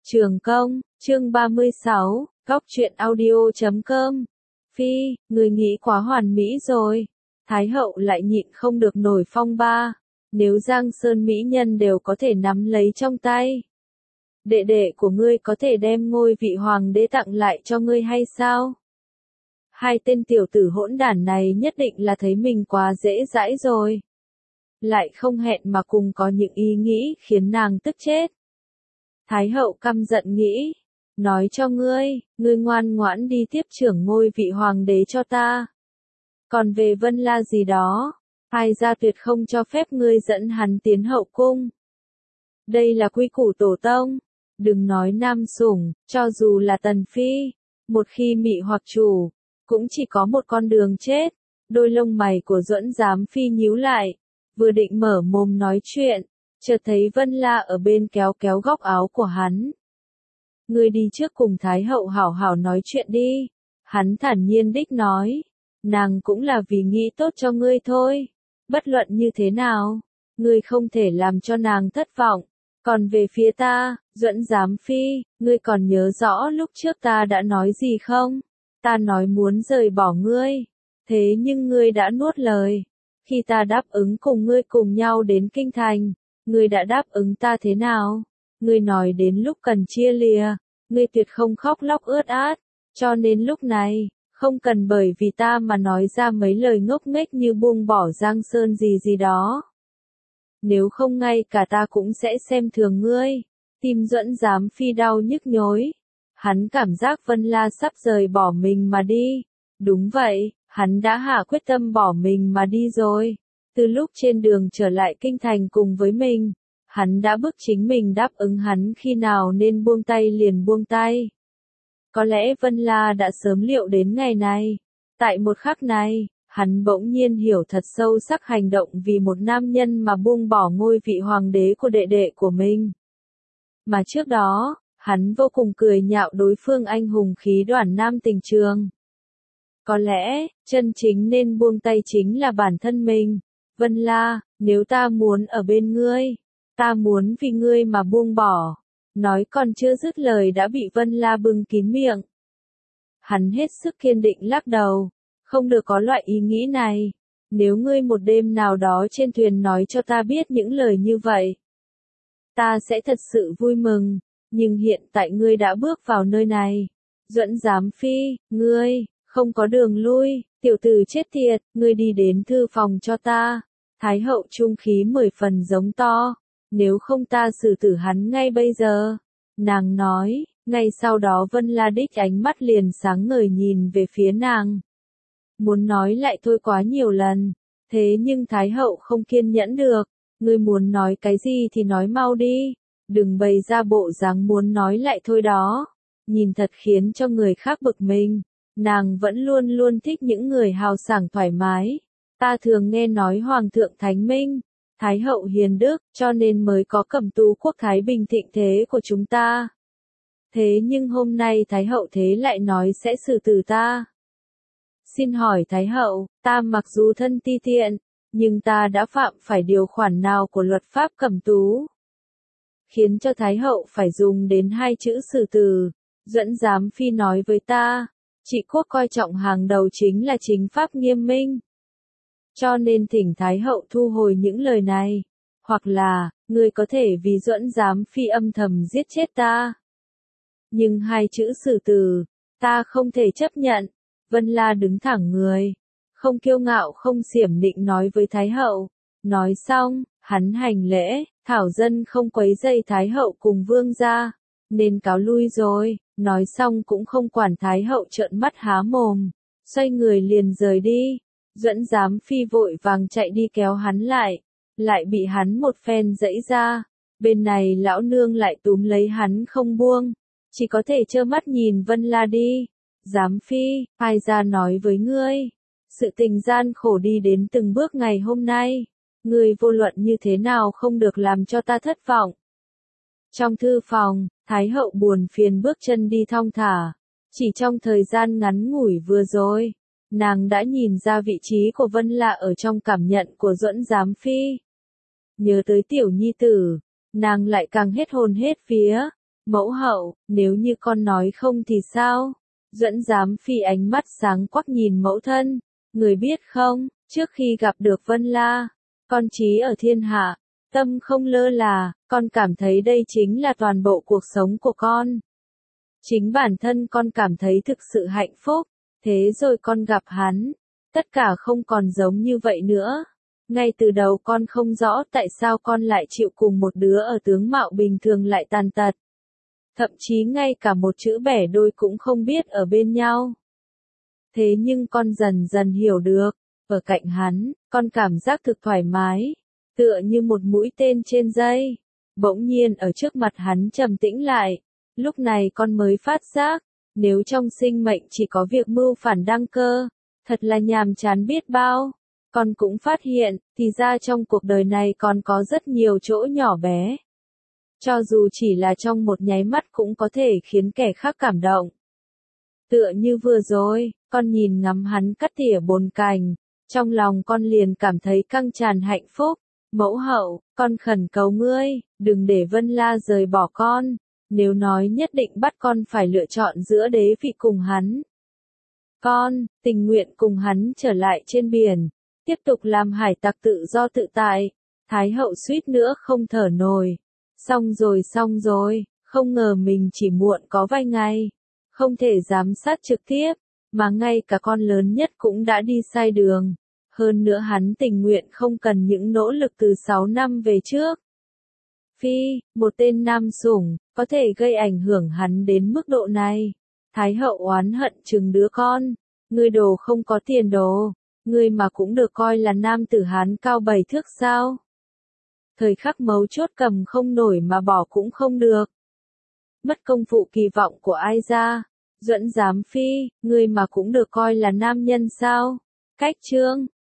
Trường công, chương 36, góc truyện audio.com. Phi, người nghĩ quá hoàn mỹ rồi. Thái hậu lại nhịn không được nổi phong ba. Nếu Giang Sơn mỹ nhân đều có thể nắm lấy trong tay, đệ đệ của ngươi có thể đem ngôi vị hoàng đế tặng lại cho ngươi hay sao? Hai tên tiểu tử hỗn đản này nhất định là thấy mình quá dễ dãi rồi. Lại không hẹn mà cùng có những ý nghĩ khiến nàng tức chết. Thái hậu căm giận nghĩ, nói cho ngươi ngoan ngoãn đi tiếp trưởng ngôi vị hoàng đế cho ta. Còn về Vân La gì đó, hai gia tuyệt không cho phép ngươi dẫn hắn tiến hậu cung. Đây là quy củ tổ tông, đừng nói nam sủng, cho dù là tần phi, một khi mị hoặc chủ, cũng chỉ có một con đường chết. Đôi lông mày của Duẫn Giám Phi nhíu lại, vừa định mở mồm nói chuyện, chợt thấy Vân La ở bên kéo kéo góc áo của hắn. Ngươi đi trước cùng Thái hậu hảo hảo nói chuyện đi. Hắn thản nhiên đích nói, nàng cũng là vì nghĩ tốt cho ngươi thôi. Bất luận như thế nào, ngươi không thể làm cho nàng thất vọng. Còn về phía ta, Duẫn Giám Phi, ngươi còn nhớ rõ lúc trước ta đã nói gì không? Ta nói muốn rời bỏ ngươi, thế nhưng ngươi đã nuốt lời. Khi ta đáp ứng cùng ngươi cùng nhau đến kinh thành, ngươi đã đáp ứng ta thế nào? Ngươi nói đến lúc cần chia lìa, ngươi tuyệt không khóc lóc ướt át, cho nên lúc này, không cần bởi vì ta mà nói ra mấy lời ngốc nghếch như buông bỏ Giang Sơn gì gì đó. Nếu không ngay cả ta cũng sẽ xem thường ngươi. Tim Duẫn Giám Phi đau nhức nhối. Hắn cảm giác Vân La sắp rời bỏ mình mà đi. Đúng vậy, hắn đã hạ quyết tâm bỏ mình mà đi rồi. Từ lúc trên đường trở lại kinh thành cùng với mình, hắn đã bức chính mình đáp ứng hắn khi nào nên buông tay liền buông tay. Có lẽ Vân La đã sớm liệu đến ngày này. Tại một khắc này, hắn bỗng nhiên hiểu thật sâu sắc hành động vì một nam nhân mà buông bỏ ngôi vị hoàng đế của đệ đệ của mình. Mà trước đó, hắn vô cùng cười nhạo đối phương anh hùng khí đoản nam tình trường. Có lẽ, chân chính nên buông tay chính là bản thân mình. Vân La, nếu ta muốn ở bên ngươi, ta muốn vì ngươi mà buông bỏ. Nói còn chưa dứt lời đã bị Vân La bưng kín miệng. Hắn hết sức kiên định lắc đầu. Không được có loại ý nghĩ này. Nếu ngươi một đêm nào đó trên thuyền nói cho ta biết những lời như vậy, ta sẽ thật sự vui mừng. Nhưng hiện tại ngươi đã bước vào nơi này. Duẫn Giám Phi, ngươi, không có đường lui, tiểu tử chết tiệt, ngươi đi đến thư phòng cho ta. Thái hậu trung khí 10 phần giống to. Nếu không ta xử tử hắn ngay bây giờ. Nàng nói, ngay sau đó Vân La đích ánh mắt liền sáng ngời nhìn về phía nàng. Muốn nói lại thôi quá nhiều lần. Thế nhưng Thái hậu không kiên nhẫn được. Ngươi muốn nói cái gì thì nói mau đi. Đừng bày ra bộ dáng muốn nói lại thôi đó. Nhìn thật khiến cho người khác bực mình. Nàng vẫn luôn luôn thích những người hào sảng thoải mái. Ta thường nghe nói Hoàng thượng Thánh Minh, Thái hậu hiền đức, cho nên mới có Cẩm Tú quốc thái bình thịnh thế của chúng ta. Thế nhưng hôm nay Thái hậu thế lại nói sẽ xử tử ta. Xin hỏi Thái hậu, ta mặc dù thân ti tiện, nhưng ta đã phạm phải điều khoản nào của luật pháp Cẩm Tú, khiến cho Thái hậu phải dùng đến hai chữ xử tử? Duẫn Giám Phi nói với ta, trị quốc coi trọng hàng đầu chính là chính pháp nghiêm minh. Cho nên thỉnh Thái hậu thu hồi những lời này. Hoặc là, ngươi có thể vì Duẫn Giám Phi âm thầm giết chết ta. Nhưng hai chữ xử tử, ta không thể chấp nhận. Vân La đứng thẳng người, không kiêu ngạo không xiểm nịnh nói với Thái hậu. Nói xong, hắn hành lễ, thảo dân không quấy rầy Thái hậu cùng vương gia, nên cáo lui rồi. Nói xong cũng không quản Thái hậu trợn mắt há mồm, xoay người liền rời đi. Duẫn Giám Phi vội vàng chạy đi kéo hắn lại bị hắn một phen giãy ra. Bên này lão nương lại túm lấy hắn không buông, chỉ có thể trơ mắt nhìn Vân La đi. Giám Phi, ai ra nói với ngươi, sự tình gian khổ đi đến từng bước ngày hôm nay, ngươi vô luận như thế nào không được làm cho ta thất vọng. Trong thư phòng, Thái hậu buồn phiền bước chân đi thong thả. Chỉ trong thời gian ngắn ngủi vừa rồi, nàng đã nhìn ra vị trí của Vân La ở trong cảm nhận của Duẫn Giám Phi. Nhớ tới tiểu nhi tử, nàng lại càng hết hồn hết vía. Mẫu hậu, nếu như con nói không thì sao? Duẫn Giám Phi ánh mắt sáng quắc nhìn mẫu thân, người biết không, trước khi gặp được Vân La, con trí ở thiên hạ, tâm không lơ là, con cảm thấy đây chính là toàn bộ cuộc sống của con. Chính bản thân con cảm thấy thực sự hạnh phúc, thế rồi con gặp hắn, tất cả không còn giống như vậy nữa. Ngay từ đầu con không rõ tại sao con lại chịu cùng một đứa ở tướng mạo bình thường lại tàn tật. Thậm chí ngay cả một chữ bẻ đôi cũng không biết ở bên nhau. Thế nhưng con dần dần hiểu được, ở cạnh hắn, con cảm giác thực thoải mái, tựa như một mũi tên trên dây. Bỗng nhiên ở trước mặt hắn trầm tĩnh lại, lúc này con mới phát giác, nếu trong sinh mệnh chỉ có việc mưu phản đăng cơ, thật là nhàm chán biết bao. Con cũng phát hiện, thì ra trong cuộc đời này còn có rất nhiều chỗ nhỏ bé. Cho dù chỉ là trong một nháy mắt cũng có thể khiến kẻ khác cảm động. Tựa như vừa rồi, con nhìn ngắm hắn cắt tỉa bồn cành, trong lòng con liền cảm thấy căng tràn hạnh phúc. Mẫu hậu, con khẩn cầu ngươi, đừng để Vân La rời bỏ con, nếu nói nhất định bắt con phải lựa chọn giữa đế vị cùng hắn. Con, tình nguyện cùng hắn trở lại trên biển, tiếp tục làm hải tặc tự do tự tại. Thái hậu suýt nữa không thở nổi. Xong rồi, không ngờ mình chỉ muộn có vài ngày, không thể giám sát trực tiếp, mà ngay cả con lớn nhất cũng đã đi sai đường. Hơn nữa hắn tình nguyện không cần những nỗ lực từ 6 năm về trước. Phi, một tên nam sủng, có thể gây ảnh hưởng hắn đến mức độ này. Thái hậu oán hận chừng đứa con, ngươi đồ không có tiền đồ, ngươi mà cũng được coi là nam tử Hán cao 7 thước sao? Thời khắc mấu chốt cầm không nổi mà bỏ cũng không được. Mất công phụ kỳ vọng của ai ra? Duẫn Giám Phi, ngươi mà cũng được coi là nam nhân sao? Cách chương